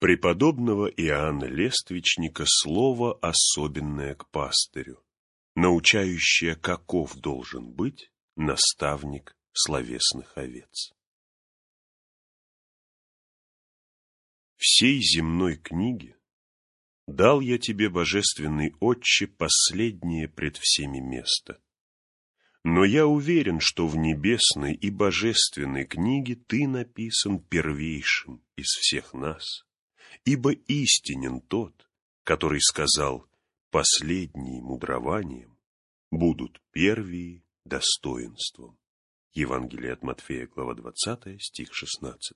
Преподобного Иоанна Лествичника слово особенное к пастырю, научающее, каков должен быть наставник словесных овец. Всей земной книге дал я тебе, божественный Отче, последнее пред всеми место. Но я уверен, что в небесной и божественной книге ты написан первейшим из всех нас, ибо истинен тот, который сказал: «Последние мудрованием будут первые достоинством». Евангелие от Матфея, глава 20, стих 16.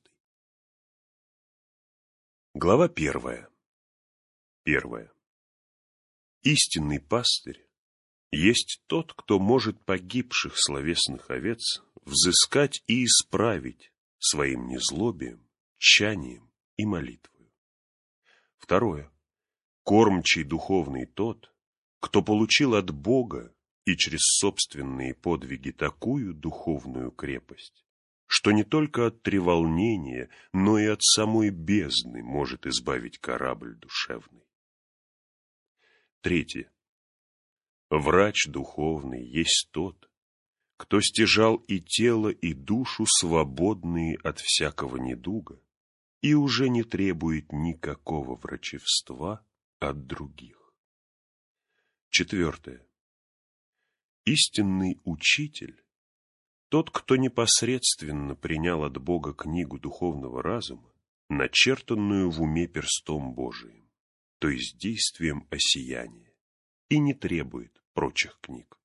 Глава 1. 1. Истинный пастырь есть тот, кто может погибших словесных овец взыскать и исправить своим незлобием, тчанием и молитвою. 2. Кормчий духовный тот, кто получил от Бога и через собственные подвиги такую духовную крепость, что не только от треволнения, но и от самой бездны может избавить корабль душевный. 3. Врач духовный есть тот, кто стяжал и тело, и душу свободные от всякого недуга и уже не требует никакого врачевства от других. 4. Истинный учитель — тот, кто непосредственно принял от Бога книгу духовного разума, начертанную в уме перстом Божиим, то есть действием осияния, и не требует прочих книг.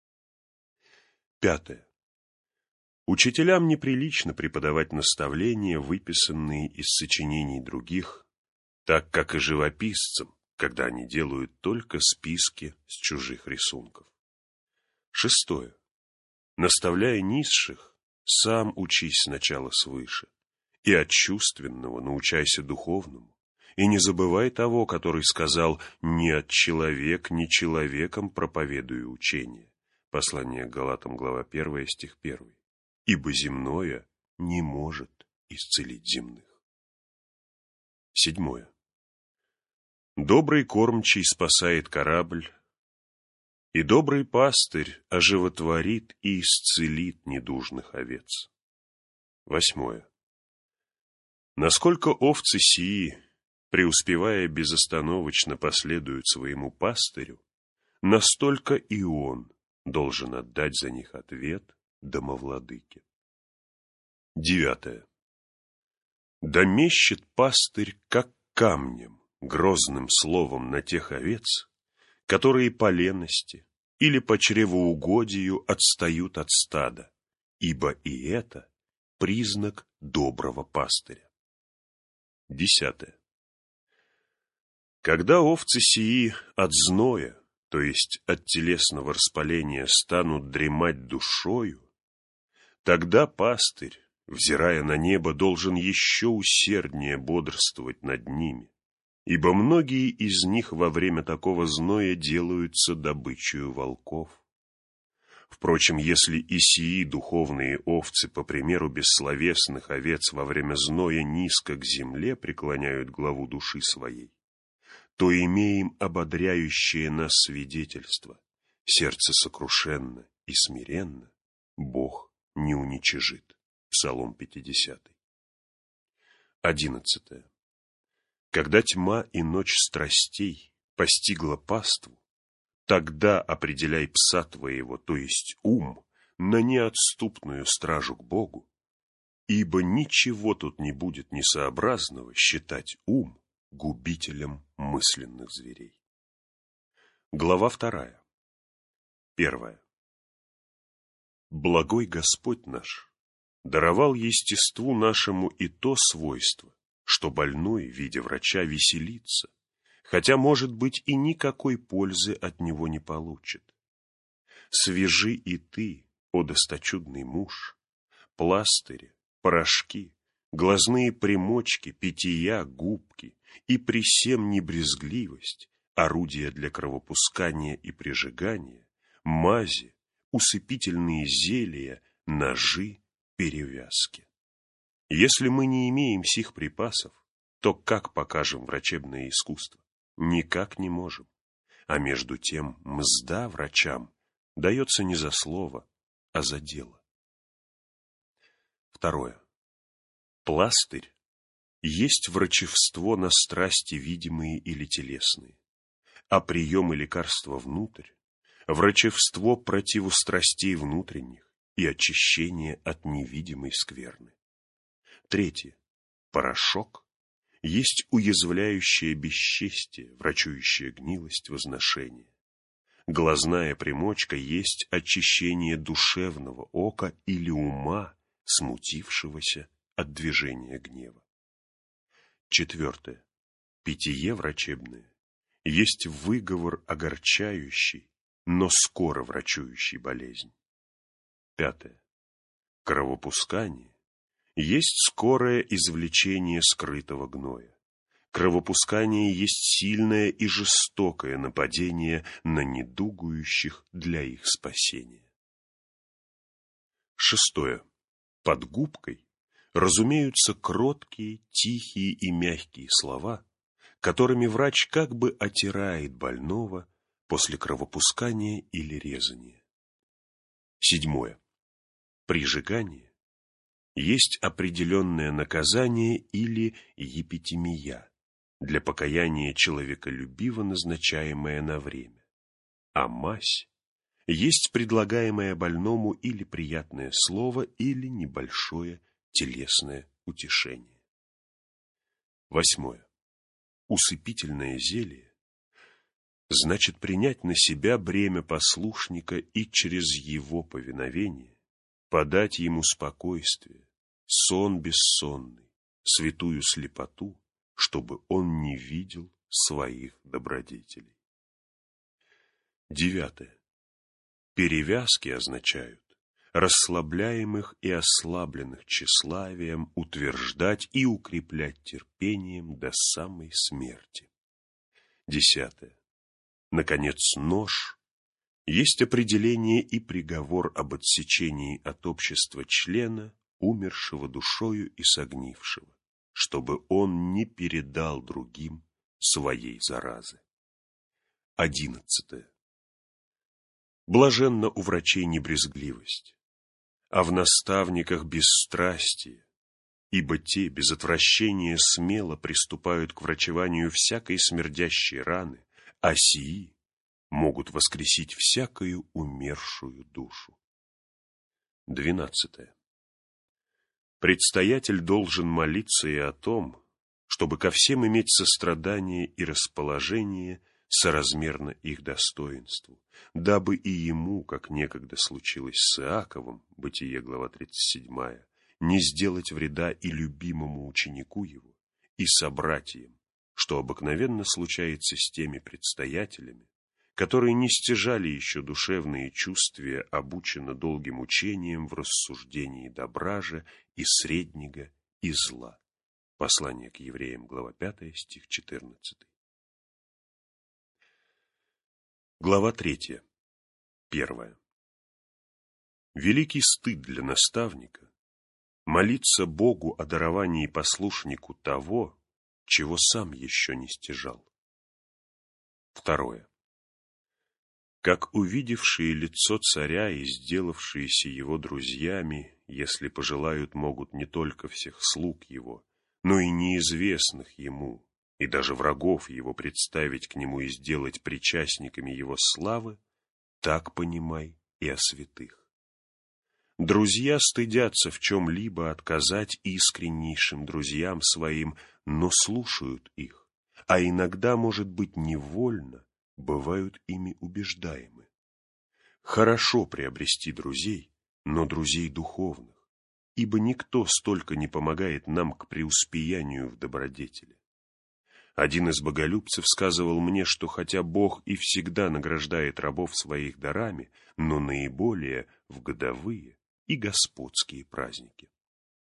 5. Учителям неприлично преподавать наставления, выписанные из сочинений других, так как и живописцам, когда они делают только списки с чужих рисунков. 6. Наставляя низших, сам учись сначала свыше, и от чувственного научайся духовному, и не забывай того, который сказал: «Не от человек, не человеком проповедую учение». Послание к Галатам, глава 1, стих 1. Ибо земное не может исцелить земных. 7. Добрый кормчий спасает корабль, и добрый пастырь оживотворит и исцелит недужных овец. 8. Насколько овцы сии, преуспевая безостановочно, последуют своему пастырю, настолько и он должен отдать за них ответ домовладыке. 9. Да мещет пастырь, как камнем, грозным словом на тех овец, которые по лености или по чревоугодию отстают от стада, ибо и это признак доброго пастыря. 10. Когда овцы сии от зноя, то есть от телесного распаления, станут дремать душою, тогда пастырь, взирая на небо, должен еще усерднее бодрствовать над ними, ибо многие из них во время такого зноя делаются добычею волков. Впрочем, если и сии духовные овцы, по примеру бессловесных овец, во время зноя низко к земле преклоняют главу души своей, то имеем ободряющее нас свидетельство: сердце сокрушенно и смиренно Бог не уничижит. Псалом 50. 11. Когда тьма и ночь страстей постигла паству, тогда определяй пса твоего, то есть ум, на неотступную стражу к Богу, ибо ничего тут не будет несообразного считать ум губителем мысленных зверей. Глава 2. 1. Благой Господь наш даровал естеству нашему и то свойство, что больной, видя врача, веселится, хотя, может быть, и никакой пользы от него не получит. Свяжи и ты, о досточудный муж, пластыри, порошки, глазные примочки, питья, губки, и при сем небрезгливость, орудия для кровопускания и прижигания, мази, усыпительные зелья, ножи, перевязки. Если мы не имеем сих припасов, то как покажем врачебное искусство? Никак не можем. А между тем мзда врачам дается не за слово, а за дело. Второе. Пластырь есть врачевство на страсти видимые или телесные, а прием и лекарства внутрь – врачевство противу страстей внутренних и очищение от невидимой скверны. Третье. Порошок есть уязвляющее бесчестие, врачующее гнилость возношения. Глазная примочка есть очищение душевного ока или ума, смутившегося от движения гнева. Четвертое. Питье врачебное есть выговор огорчающий, но скоро врачующий болезнь. Пятое. Кровопускание есть скорое извлечение скрытого гноя. Кровопускание есть сильное и жестокое нападение на недугующих для их спасения. Шестое. Под губкой разумеются кроткие, тихие и мягкие слова, которыми врач как бы отирает больного после кровопускания или резания. Седьмое. Прижигание есть определенное наказание или епитемия для покаяния человеколюбиво назначаемое на время, а мазь есть предлагаемое больному или приятное слово, или небольшое телесное утешение. Восьмое. Усыпительное зелье значит принять на себя бремя послушника и через его повиновение подать ему спокойствие, сон бессонный, святую слепоту, чтобы он не видел своих добродетелей. Девятое. Перевязки означают расслабляемых и ослабленных тщеславием утверждать и укреплять терпением до самой смерти. Десятое. Наконец, нож есть определение и приговор об отсечении от общества члена, умершего душою и согнившего, чтобы он не передал другим своей заразы. 11. Блаженна у врачей небрезгливость, а в наставниках бесстрастие, ибо те без отвращения смело приступают к врачеванию всякой смердящей раны, а сии могут воскресить всякую умершую душу. 12. Предстоятель должен молиться и о том, чтобы ко всем иметь сострадание и расположение соразмерно их достоинству, дабы и ему, как некогда случилось с Иаковом, Бытие, глава 37, не сделать вреда и любимому ученику его, и собратьям, что обыкновенно случается с теми предстоятелями, которые не стяжали еще душевные чувствия, обучены долгим учением в рассуждении добра же и среднего и зла. Послание к евреям, глава 5, стих 14. Глава 3. 1. Великий стыд для наставника молиться Богу о даровании послушнику того, чего сам еще не стяжал. 2. Как увидевшие лицо царя и сделавшиеся его друзьями, если пожелают, могут не только всех слуг его, но и неизвестных ему, и даже врагов его представить к нему и сделать причастниками его славы, так понимай и о святых. Друзья стыдятся в чем-либо отказать искреннейшим друзьям своим, но слушают их, а иногда, может быть, невольно бывают ими убеждаемы. Хорошо приобрести друзей, но друзей духовных, ибо никто столько не помогает нам к преуспеянию в добродетели. Один из боголюбцев сказывал мне, что хотя Бог и всегда награждает рабов своих дарами, но наиболее в годовые и господские праздники.